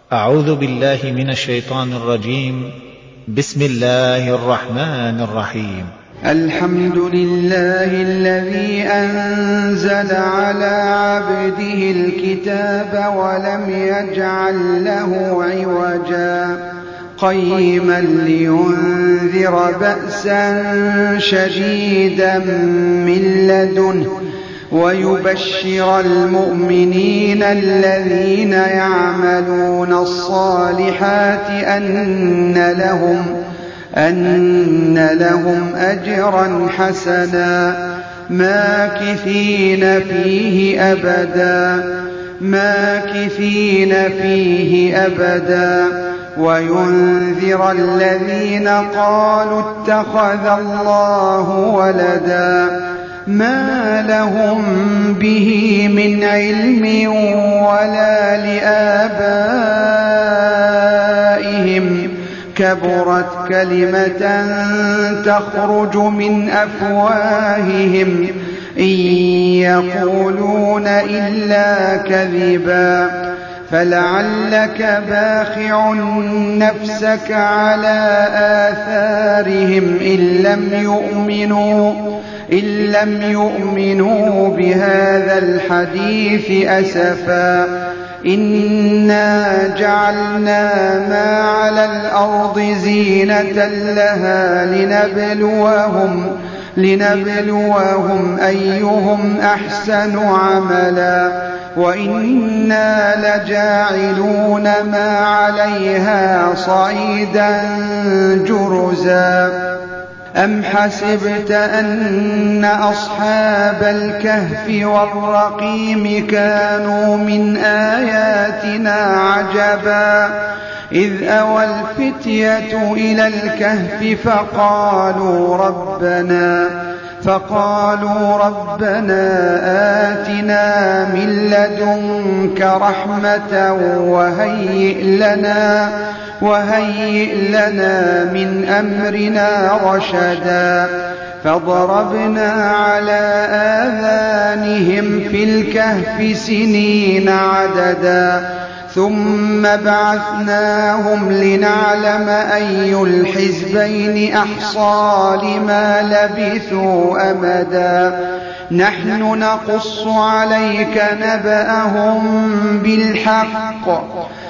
أعوذ بالله من الشيطان الرجيم. بسم الله الرحمن الرحيم. الحمد لله الذي أنزل على عبده الكتاب ولم يجعل له عوجا قيما لينذر بأسا شديدا من لدنه ويبشر المؤمنين الذين يعملون الصالحات أن لهم أجرا حسنا ماكثين فيه أبدا وينذر الذين قالوا اتخذ الله ولدا ما لهم به من علم ولا لآبائهم كبرت كلمة تخرج من أفواههم إن يقولون إلا كذبا فلعلك باخع نفسك على آثارهم إن لم يؤمنوا بهذا الحديث أسفا إنا جعلنا ما على الأرض زينة لها لنبلوهم أيهم أحسن عملا وإنا لجاعلون ما عليها صعيدا جرزا أم حسبت أن أصحاب الكهف والرقيم كانوا من آياتنا عجبا إذ أوى الفتية إلى الكهف فقالوا ربنا آتنا من لدنك رحمة وهيئ لنا من أمرنا رشدا فضربنا على آذانهم في الكهف سنين عددا ثم بعثناهم لنعلم أي الحزبين أحصى لما لبثوا أمدا نحن نقص عليك نبأهم بالحق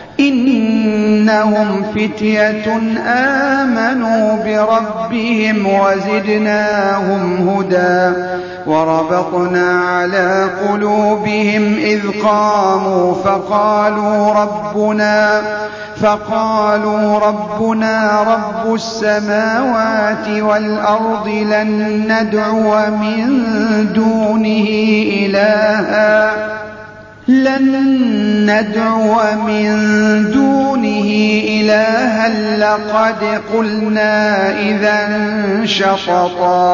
إنهم فتية آمنوا بربهم وزدناهم هدى وربطنا على قلوبهم إذ قاموا فقالوا ربنا رب السماوات والأرض لن ندعو من دونه إلها لقد قلنا إذا شططا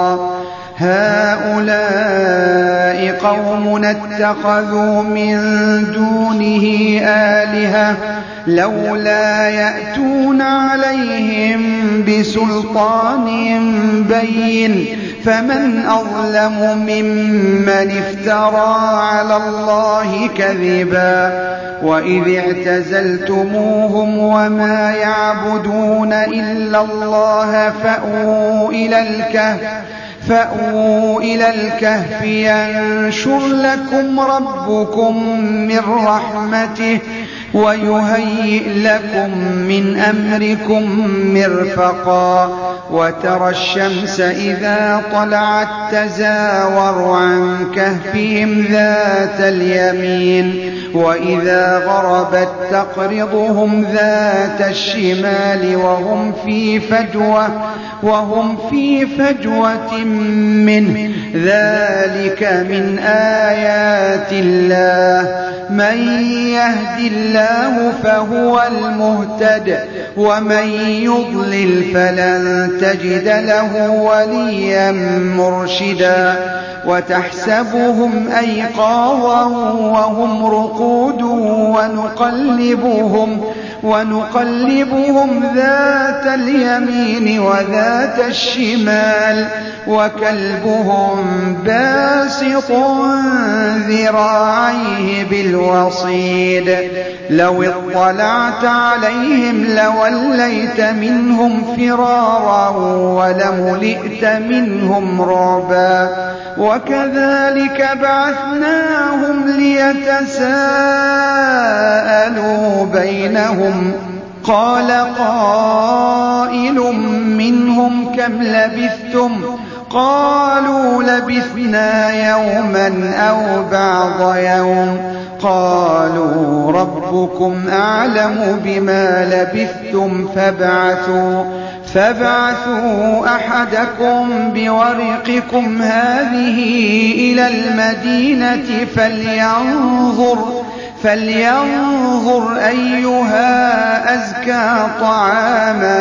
هؤلاء قومنا اتخذوا من دونه آلهة لولا يأتون عليهم بسلطان بين فمن أظلم ممن افترى على الله كذبا وإذ اعتزلتموهم وما يعبدون إلا الله فأووا إلى الكهف ينشر لكم ربكم من رحمته ويهيئ لكم من أمركم مرفقا وترى الشمس إذا طلعت تزاور عن كهفهم ذات اليمين وإذا غربت تقرضهم ذات الشمال وهم في فجوة منه ذلك من آيات الله من يهد الله فهو المهتد ومن يضلل فلن تجد له وليا مرشدا وتحسبهم أيقاظا وهم رقود ونقلبهم ذات اليمين وذات الشمال وكلبهم باسط ذراعيه بالوصيد لو اطلعت عليهم لوليت منهم فرارا ولملئت منهم رعبا وكذلك بعثناهم ليتساءلوا بينهم قال قائل منهم كم لبثتم قالوا لبثنا يوما أو بعض يوم قالوا ربكم أعلم بما لبثتم فابعثوا أحدكم بورقكم هذه إلى المدينة فلينظر أيها أزكى طعاما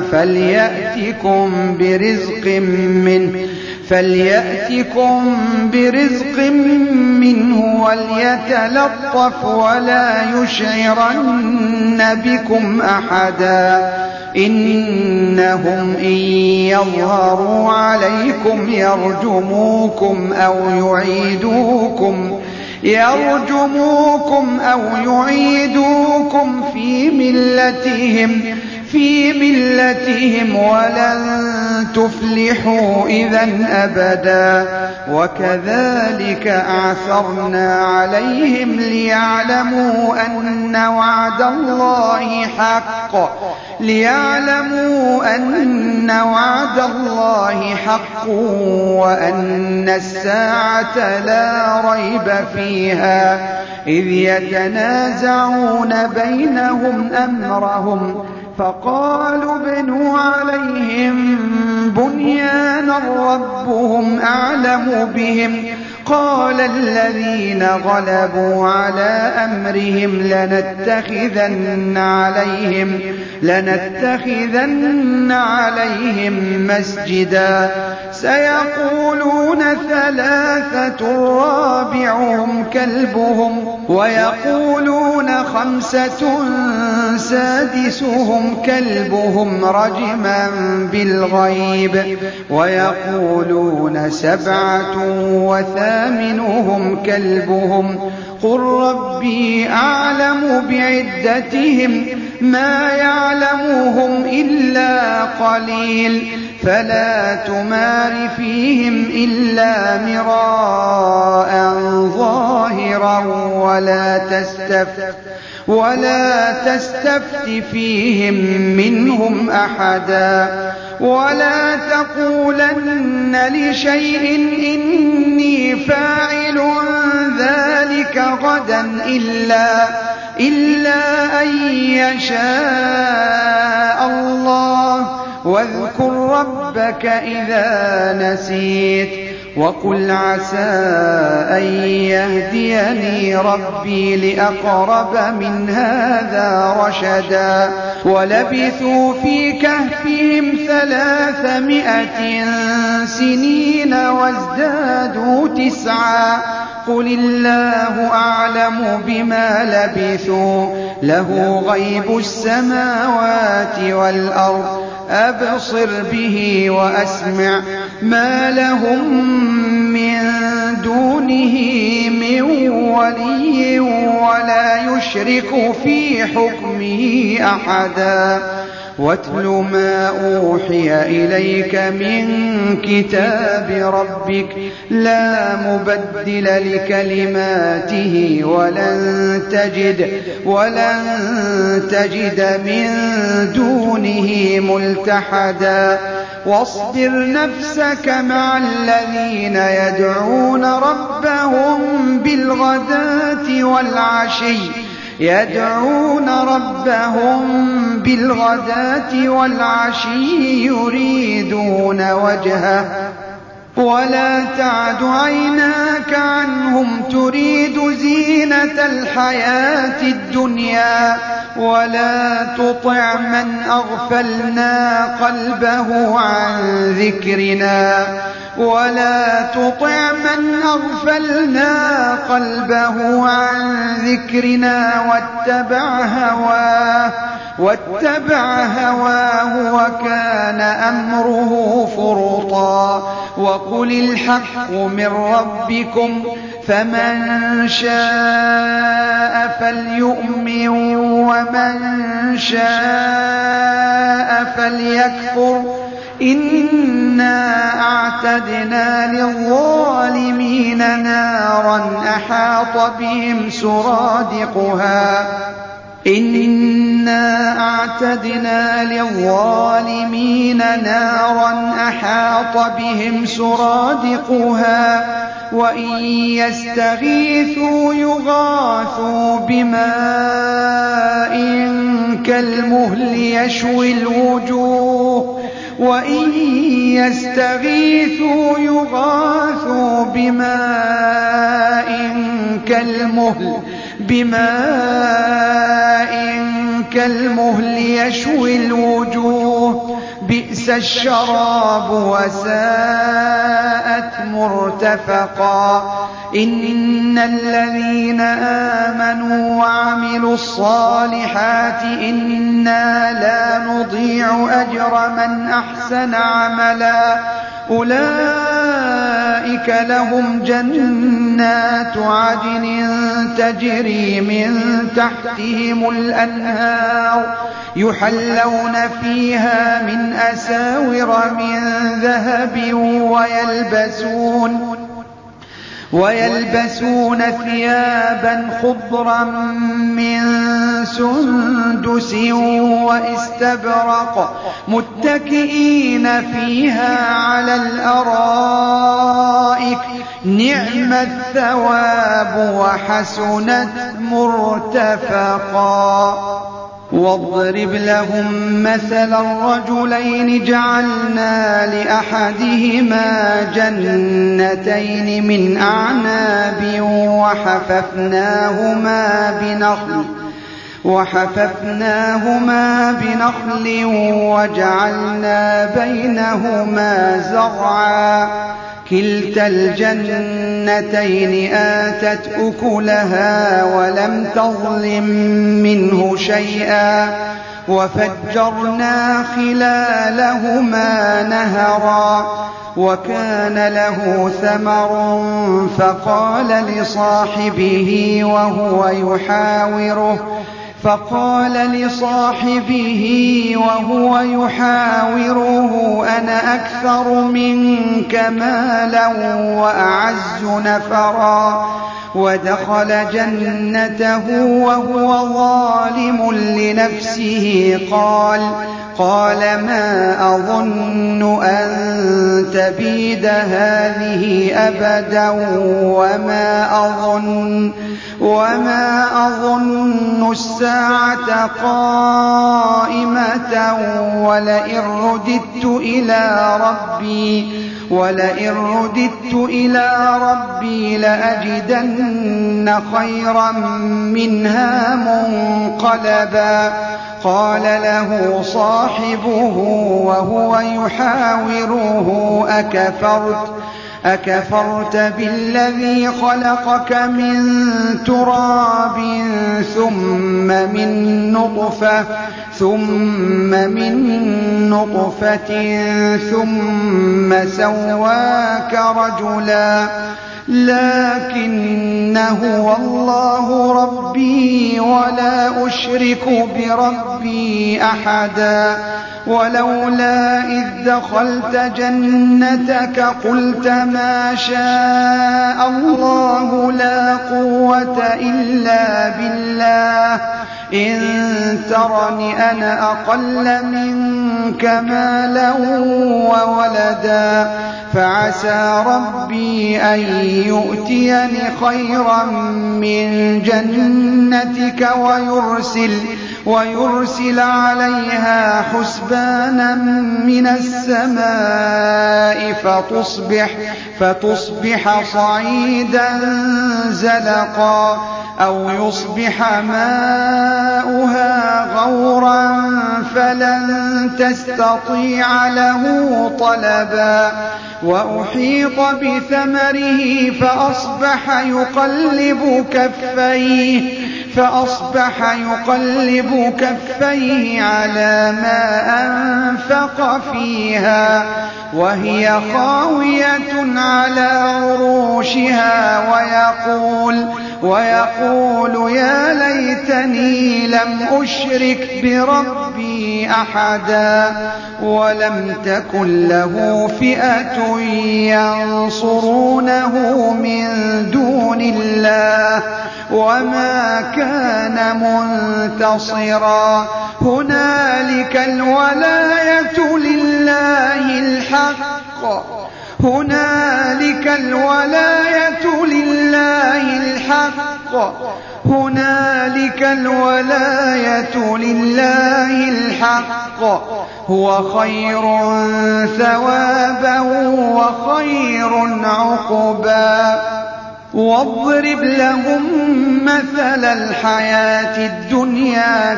فليأتكم برزق منه وليتلطف ولا يشعرن بكم أحدا إنهم إن يظهروا عليكم يرجموكم أو يعيدوكم في ملتهم ولن تفلحوا إذا أبدا وكذلك أعثرنا عليهم ليعلموا أن وعد الله حق وأن الساعة لا ريب فيها إذ يتنازعون بينهم أمرهم فقالوا ابنوا عليهم بنيانا ربهم أعلم بهم قال الذين غلبوا على أمرهم لنتخذن عليهم مسجدا سيقولون 3 رابعهم كلبهم ويقولون 5 سادسهم كلبهم رجما بالغيب ويقولون 7 وثامنهم كلبهم قل ربي أعلم بعدتهم ما يعلمهم إلا قليل فلا تمار فيهم إلا مراء ظاهرا ولا تستفت فيهم منهم أحدا ولا تقولن لشيء إني فاعل ذلك غدا إلا أن يشاء الله واذكر ربك إذا نسيت وقل عسى أن يهديني ربي لأقرب من هذا رشدا ولبثوا في كهفهم 300 سنين وازدادوا 9 قل الله أعلم بما لبثوا له غيب السماوات والأرض أبصر به وأسمع ما لهم من دونه من ولي ولا يشرك في حكمه أحدا واتل ما أوحي إليك من كتاب ربك لا مبدل لكلماته ولن تجد من دونه ملتحدا واصبر نفسك مع الذين يدعون ربهم بالغداة والعشي يريدون وجهه ولا تعد عيناك عنهم تريد زينة الحياة الدنيا ولا تطع من أغفلنا قلبه عن ذكرنا واتبع هواه واتبع هواه وكان أمره فرطا وقل الحق من ربكم فمن شاء فليؤمن ومن شاء فليكفر إنا أعتدنا للظالمين نارا أحاط بهم سرادقها إنا أعتدنا للظالمين نارا أحاط بهم سرادقها وإن يستغيثوا يغاثوا بماء كالمهل يشوي الوجوه وإن يستغيثوا يغاثوا بماء كالمهل يشوي الوجوه بئس الشراب وساءت مرتفقا إن الذين آمنوا وعملوا الصالحات إنا لا نضيع أجر من أحسن عملا أولئك لهم جنات عدن تجري من تحتهم الأنهار يحلون فيها من أساور من ذهب ويلبسون ثيابا خضرا من سندس واستبرق متكئين فيها على الأرائك نعم الثواب وحسنت مرتفقا واضرب لهم مثلا الرجلين جعلنا لأحدهما جنتين من أعناب وحففناهما بنخل وجعلنا بينهما زرعا كلتا الجنتين آتت أكلها ولم تظلم منه شيئا وفجرنا خلالهما نهرا وكان له ثمر فقال لصاحبه وهو يحاوره أنا أكثر منك مالا وأعز نفرا ودخل جنته وهو ظالم لنفسه قال ما أظن أن تبيد هذه أبدا وما أظن الساعة قائمة ولئن رددت إلى ربي لأجدن خيرا منها منقلبا قال له صاحبه وهو يحاوره أكفرت بالذي خلقك من تراب ثم من نطفة ثم سواك رجلا لكن هو الله ربي ولا أشرك بربي أحدا ولولا إذ دخلت جنتك قلت ما شاء الله لا قوة إلا بالله إن ترني أنا أقل منك مالا وولدا فعسى ربي أن يؤتيني خيرا من جنتك ويرسل عليها حسبانا من السماء فتصبح صعيدا زلقا أو يصبح ماؤها غورا فلن تستطيع له طلبا وأحيط بثمره فأصبح يقلب فأصبح يقلب كفيه على ما أنفق فيها وهي خاوية على عروشها ويقول يا ليتني لم أشرك بربي أحدا ولم تكن له فئة ينصرونه من دون الله وما كان منتصرا هنالك الولاية لله الحق هو خير ثوابا وخير عقبا واضرب لهم مثل الحياة الدنيا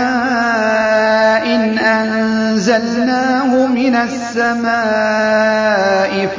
كماء أنزلناه من السماء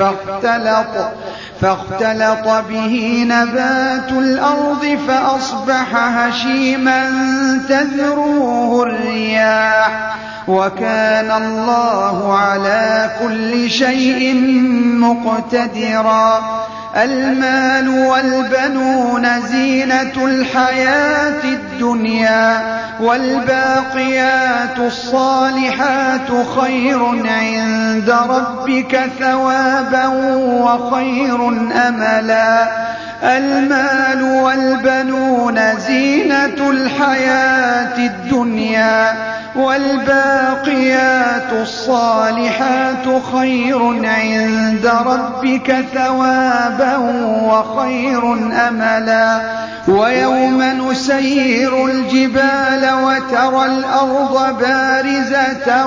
فاختلط به نبات الأرض فأصبح هشيما تذروه الرياح وكان الله على كل شيء مقتدرا المال والبنون زينة الحياة الدنيا والباقيات الصالحات خير عند ربك ثوابا وخير أملا المال والبنون زينة الحياة الدنيا والباقيات الصالحات خير عند ربك ثوابا وخير أملا ويوم نسير الجبال وترى الأرض بارزة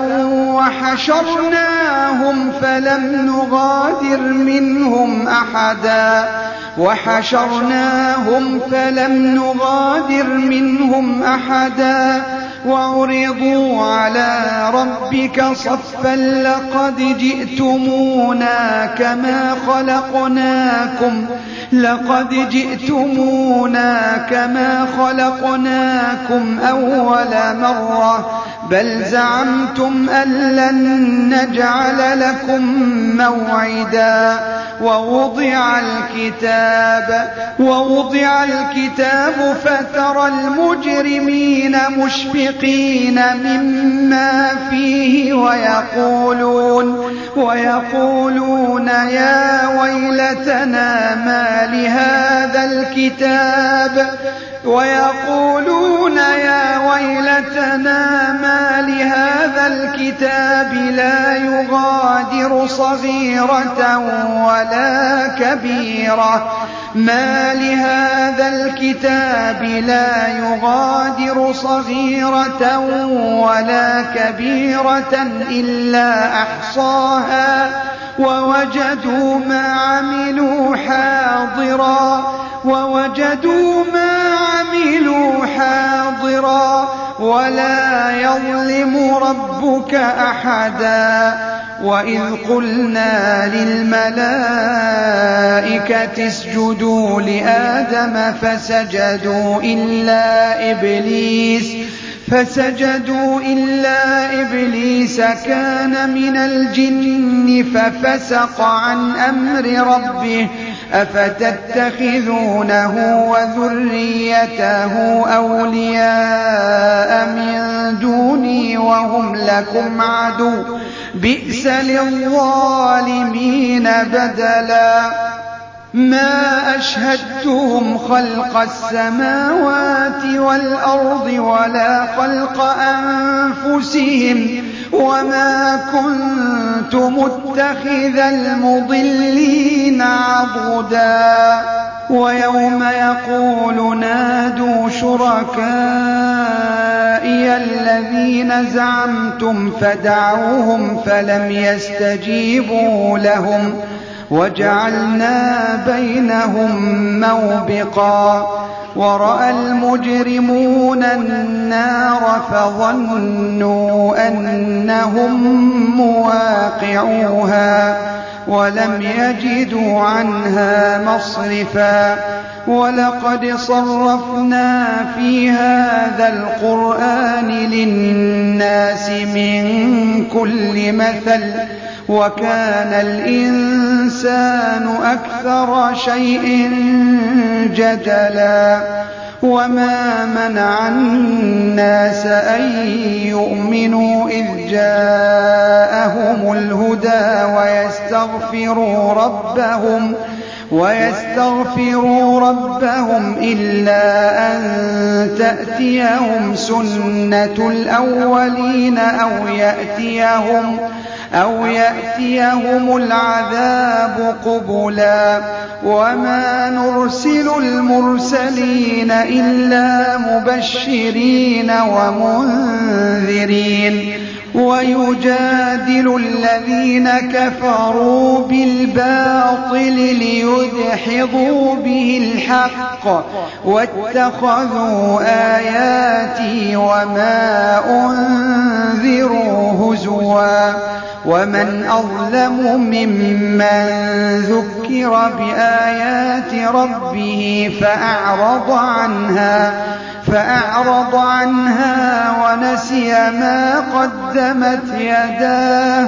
وحشرناهم فلم نغادر منهم أحدا وعرضوا على ربك صفا لقد جئتمونا كما خلقناكم أول مرة بل زعمتم أن لن نجعل لكم موعدا ووضع الكتاب فترى المجرمين مشفقين مما فيه ويقولون يا ويلتنا ما لهذا الكتاب لا يغادر صغيرة ولا كبيرة إلا أحصاها ووجدوا ما عملوا حاضرا ولا يظلم ربك أحدا وإذ قلنا للملائكة اسجدوا لآدم فسجدوا إلا إبليس كان من الجن ففسق عن أمر ربه أفتتخذونه وذريته أولياء من دوني وهم لكم عدو بئس للظالمين بدلا ما أشهدتهم خلق السماوات والأرض ولا خلق أنفسهم وما كنت متخذ المضلين عضدا ويوم يقول نادوا شركائي الذين زعمتم فدعوهم فلم يستجيبوا لهم وجعلنا بينهم موبقا ورأى المجرمون النار فظنوا أنهم مواقعوها ولم يجدوا عنها مصرفا ولقد صرفنا في هذا القرآن للناس من كل مثل وكان الإنسان أكثر شيء جدلا وما منع الناس أن يؤمنوا إذ جاءهم الهدى ويستغفروا ربهم إلا أن تأتيهم سنة الأولين أو يأتيهم العذاب قبلا وما نرسل المرسلين إلا مبشرين ومنذرين ويجادل الذين كفروا بالباطل ليدحضوا به الحق واتخذوا آياتي وما أنذروا هزوا ومن أظلم ممن ذكر بآيات ربه فأعرض عنها ونسي ما قدمت يداه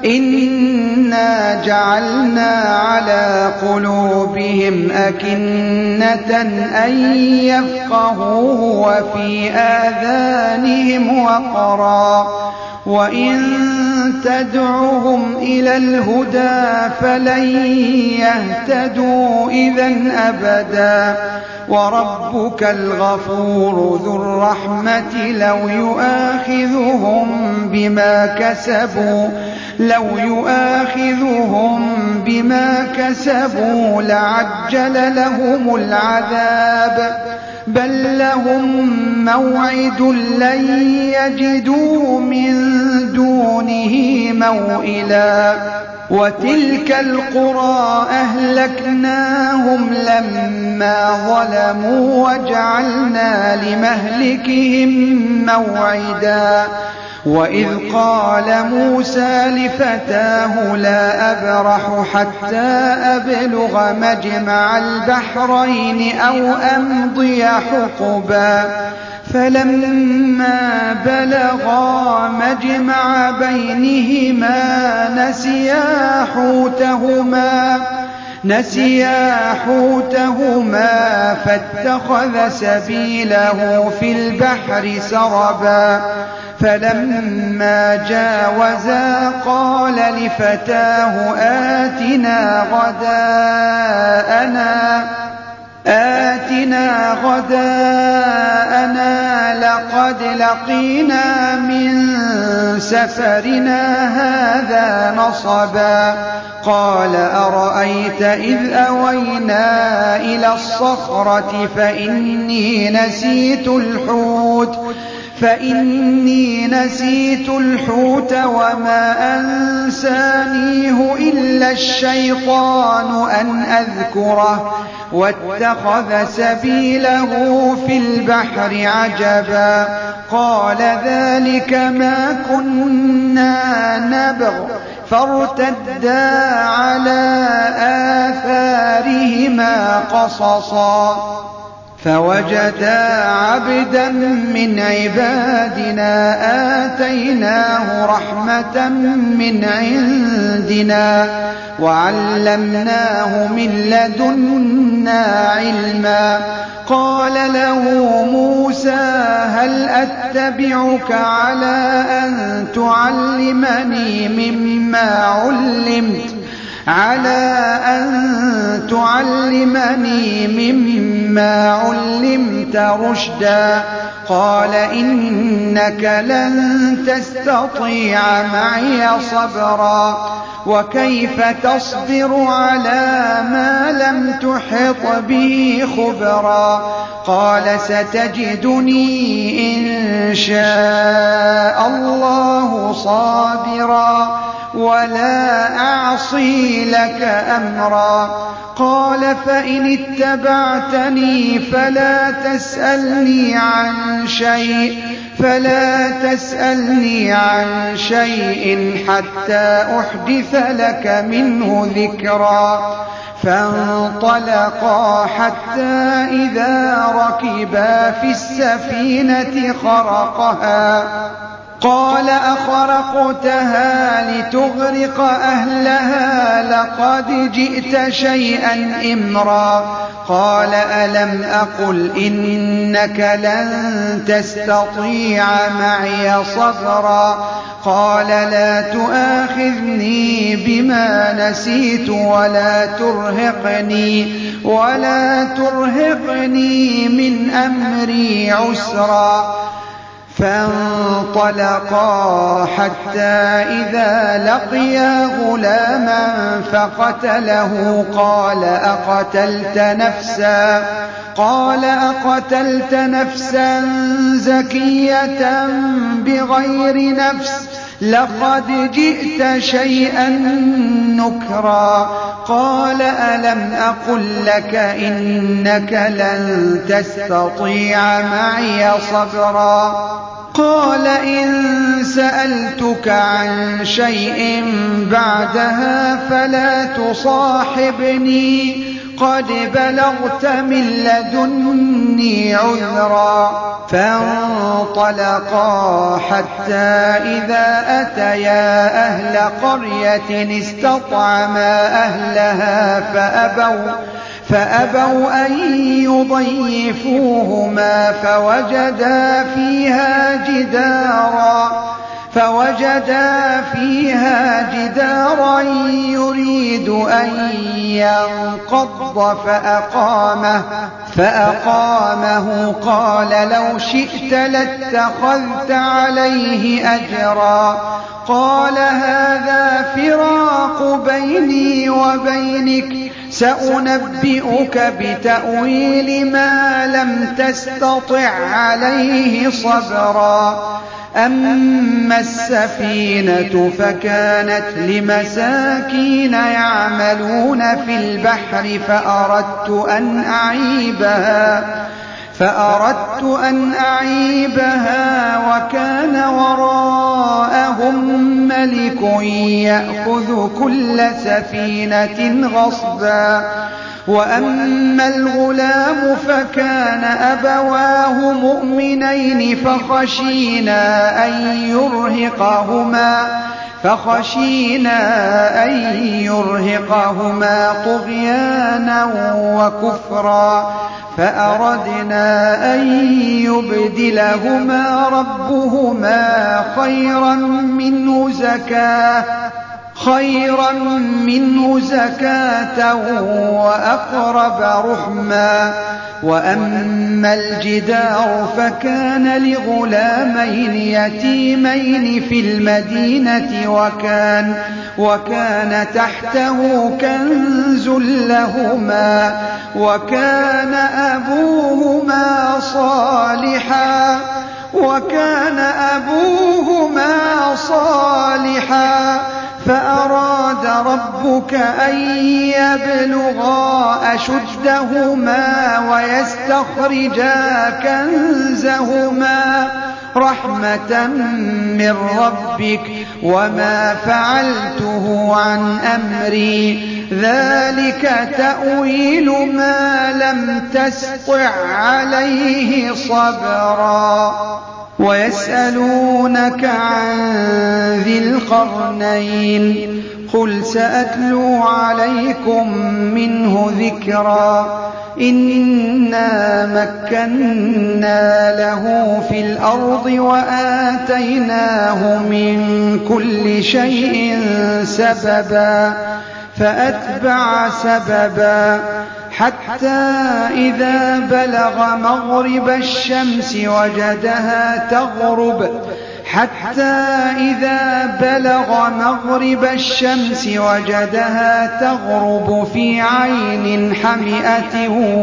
إنا جعلنا على قلوبهم أكنة أن يفقهوه وفي آذانهم وقرا وإن تدعهم إلى الهدى فلن يهتدوا إذن أبدا وربك الغفور ذو الرحمة لو يؤاخذهم بما كسبوا لعجل لهم العذاب بل لهم موعد لن يجدوا من دونه موئلا وتلك القرى أهلكناهم لما ظلموا وجعلنا لمهلكهم موعدا وإذ قال موسى لفتاه لا أبرح حتى أبلغ مجمع البحرين أو أمضي حقبا فلما بلغا مجمع بينهما نسيا حوتهما فاتخذ سبيله في البحر سربا فلما جاوزا قال لفتاه آتنا غداءنا لقد لقينا من سفرنا هذا نصبا قال أرأيت إذ أوينا إلى الصخرة فإني نسيت الحوت وما أنسانيه إلا الشيطان أن أذكره واتخذ سبيله في البحر عجبا قال ذلك ما كنا نبغ فارتدا على آثارهما قصصا فوجدا عبدا من عبادنا آتيناه رحمة من عندنا وعلمناه من لدنا علما قال له موسى هل أتبعك على أن تعلمني مما علمت رشدا قال إنك لن تستطيع معي صبرا وكيف تصبر على ما لم تحط به خبرا قال ستجدني إن شاء الله صابرا ولا أعصي لك أمرا قال فإن اتبعتني فلا تسألني عن شيء حتى أحدث لك منه ذكرا فانطلقا حتى إذا ركبا في السفينة خرقها قال أخرقتها لتغرق أهلها لقد جئت شيئا إمرا قال ألم أقل إنك لن تستطيع معي صبرا قال لا تؤاخذني بما نسيت ولا ترهقني من أمري عسرا فانطلقا حتى إذا لقيا غلاما فقتله قال أقتلت نفسا زكية بغير نفس لقد جئت شيئا نكرا قال ألم أقل لك إنك لن تستطيع معي صبرا قال إن سألتك عن شيء بعدها فلا تصاحبني قد بلغت من لدني عذرا فانطلقا حتى إذا أتيا أهل قرية استطعما أهلها فأبوا أن يضيفوهما فوجدا فيها جدارا يريد أن ينقض فأقامه قال لو شئت لاتخذت عليه أجرا قال هذا فراق بيني وبينك سأنبئك بتأويل ما لم تستطع عليه صبرا أما السفينة فكانت لمساكين يعملون في البحر فأردت أن أعيبها وكان وراءهم ملك يأخذ كل سفينة غصبا وأما الغلام فكان أبواه مؤمنين فخشينا أن يرهقهما طغيانا وكفرا فأردنا أن يبدلهما ربهما خيرا منه زكاة وأقرب رحما وأما الجدار فكان لغلامين يتيمين في المدينة وكان تحته كنز لهما وكان أبوهما صالحا فأراد ربك أن يبلغا أشدهما ويستخرجا كنزهما رحمة من ربك وما فعلته عن أمري ذلك تأويل ما لم تسطع عليه صبرا ويسألونك عن ذي القرنين قل سأتلو عليكم منه ذكرا إنا مكنا له في الأرض وآتيناه من كل شيء سببا فأتبع سببا حتى إذا بلغ مغرب الشمس وجدها تغرب في عين حمئة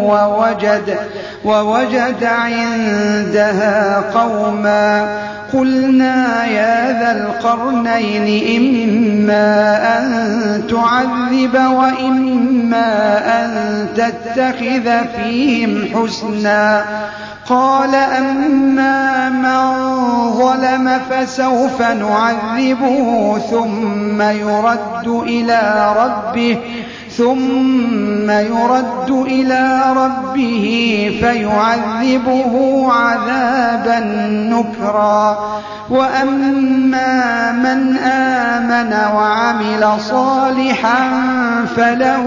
ووجد عندها قوما قلنا يا ذا القرنين إما أن تعذب وإما أن تتخذ فيهم حسنا قال أما من ظلم فسوف نعذبه ثم يرد إلى ربه فيعذبه عذابا نكرا. وأما من آمن وعمل صالحا فله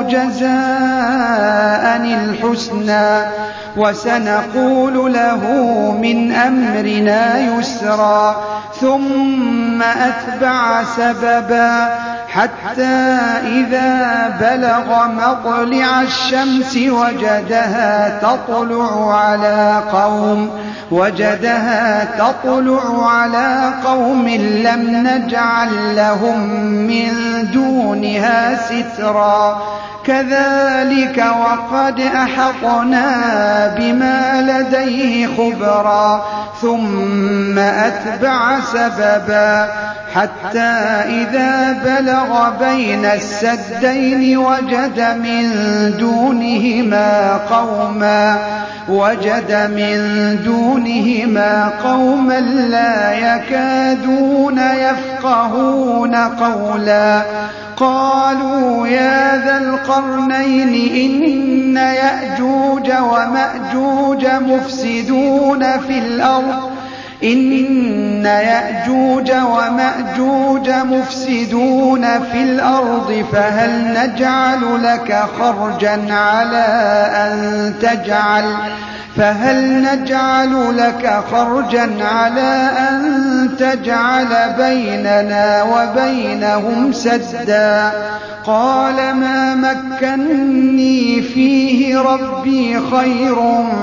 جزاء الحسنى وسنقول له من أمرنا يسرا. ثم أتبع سببا حتى إذا بلغ مطلع الشمس وجدها تطلع على قوم لم نجعل لهم من دونها سترا. كذلك وقد أحطنا بما لديه خبرا. ثم أتبع سببا حتى إذا بلغ بين السدين وجد من دونهما قوما لا يكادون يفقهون قولا. قالوا يا ذا القرنين إن يأجوج ومأجوج مفسدون في الأرض فهل نجعل لك خرجا على أن تجعل بيننا وبينهم سدا. قال ما مكني فيه ربي خير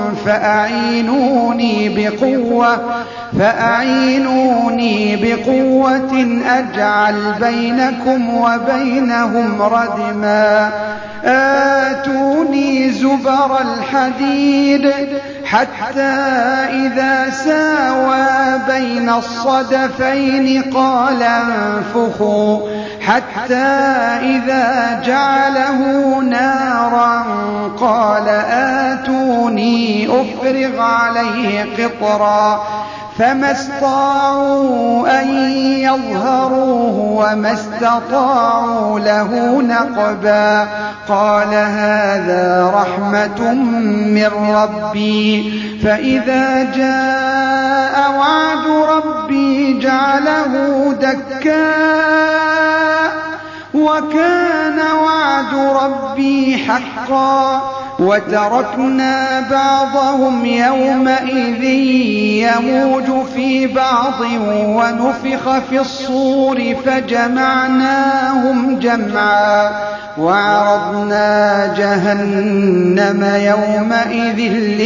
فأعينوني بقوة أجعل بينكم وبينهم ردما. آتوني زبر الحديد حتى إذا ساوى بين الصدفين قال انفخوا حتى إذا جعله نارا قال آتوني أفرغ عليه قطرا. فما استطاعوا أن يظهروه وما استطاعوا له نقبا. قال هذا رحمة من ربي فإذا جاء وعد ربي جعله دكا وكان وعد ربي حقا. وتركنا بعضهم يومئذ يموج في بعض ونفخ في الصور فجمعناهم جمعا. وعرضنا جهنم يومئذ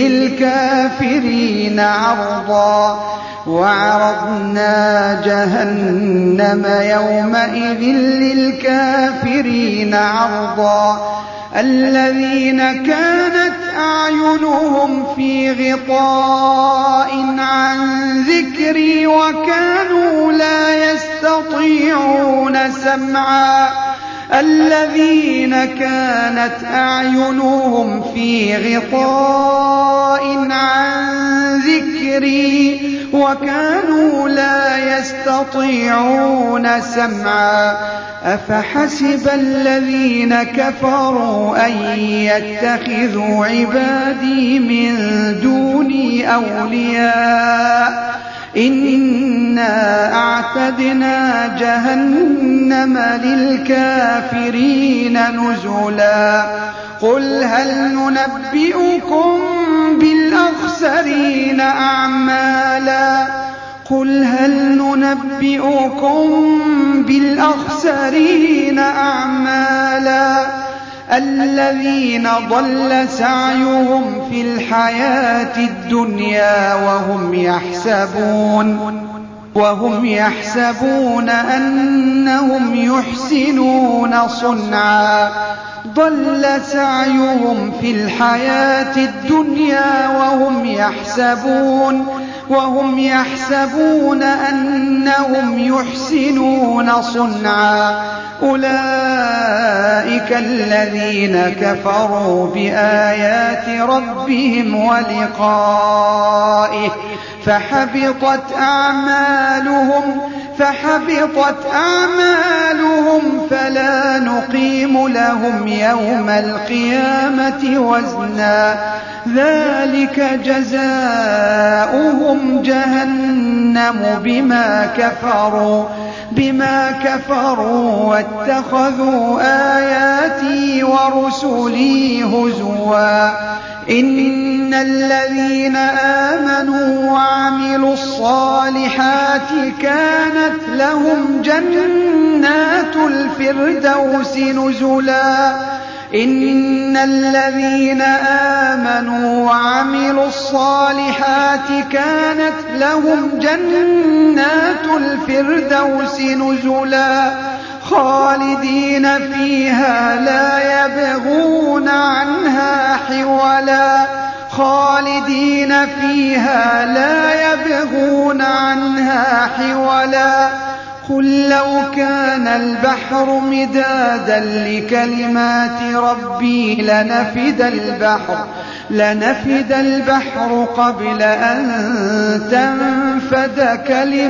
للكافرين عرضا. الذين كانت أعينهم في غطاء عن ذكري وكانوا لا يستطيعون سمعا. الذين كانت أعينهم في غطاء عن ذكري وكانوا لا يستطيعون سمعا. أفحسب الذين كفروا أن يتخذوا عبادي من دوني أولياء إنا أعتدنا جهنم للكافرين نزلا. قل هل ننبئكم بالأخسرين أعمالا الذين ضل سعيهم في الحياة الدنيا وهم يحسبون أنهم يحسنون صنعا. ضل سعيهم في الحياة الدنيا وهم يحسبون أنهم يحسنون صنعا. أولئك الذين كفروا بآيات ربهم ولقائه فحبطت أعمالهم فحبطت أعمالهم فلا نقيم لهم يوم القيامة وزنا ذلك جزاؤهم جهنم بما كفروا واتخذوا آياتي ورسلي هزوا إن الذين آمنوا وعملوا الصالحات كانت لهم جنات الفردوس نزلا إن الذين آمنوا وعملوا الصالحات كانت لهم جنات الفردوس نزلا خالدين فيها لا يبغون عنها حولا قل لو كان البحر مدادا لكلمات ربي لنفد البحر قبل أن تنفد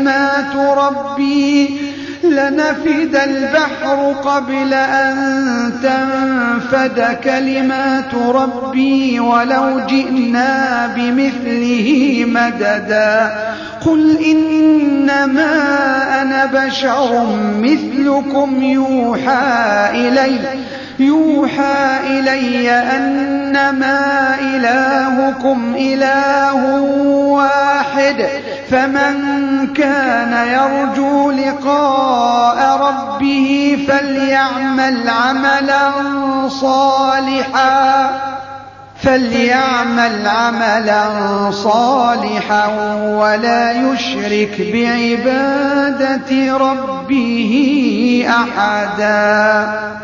كلمات ربي ولو جئنا بمثله مددا قل إنما أنا بشر مثلكم يوحى إلي أنما إلهكم إله واحد فمن كان يرجو لقاء ربه فليعمل عملا صالحا ولا يشرك بعبادة ربه أحدا.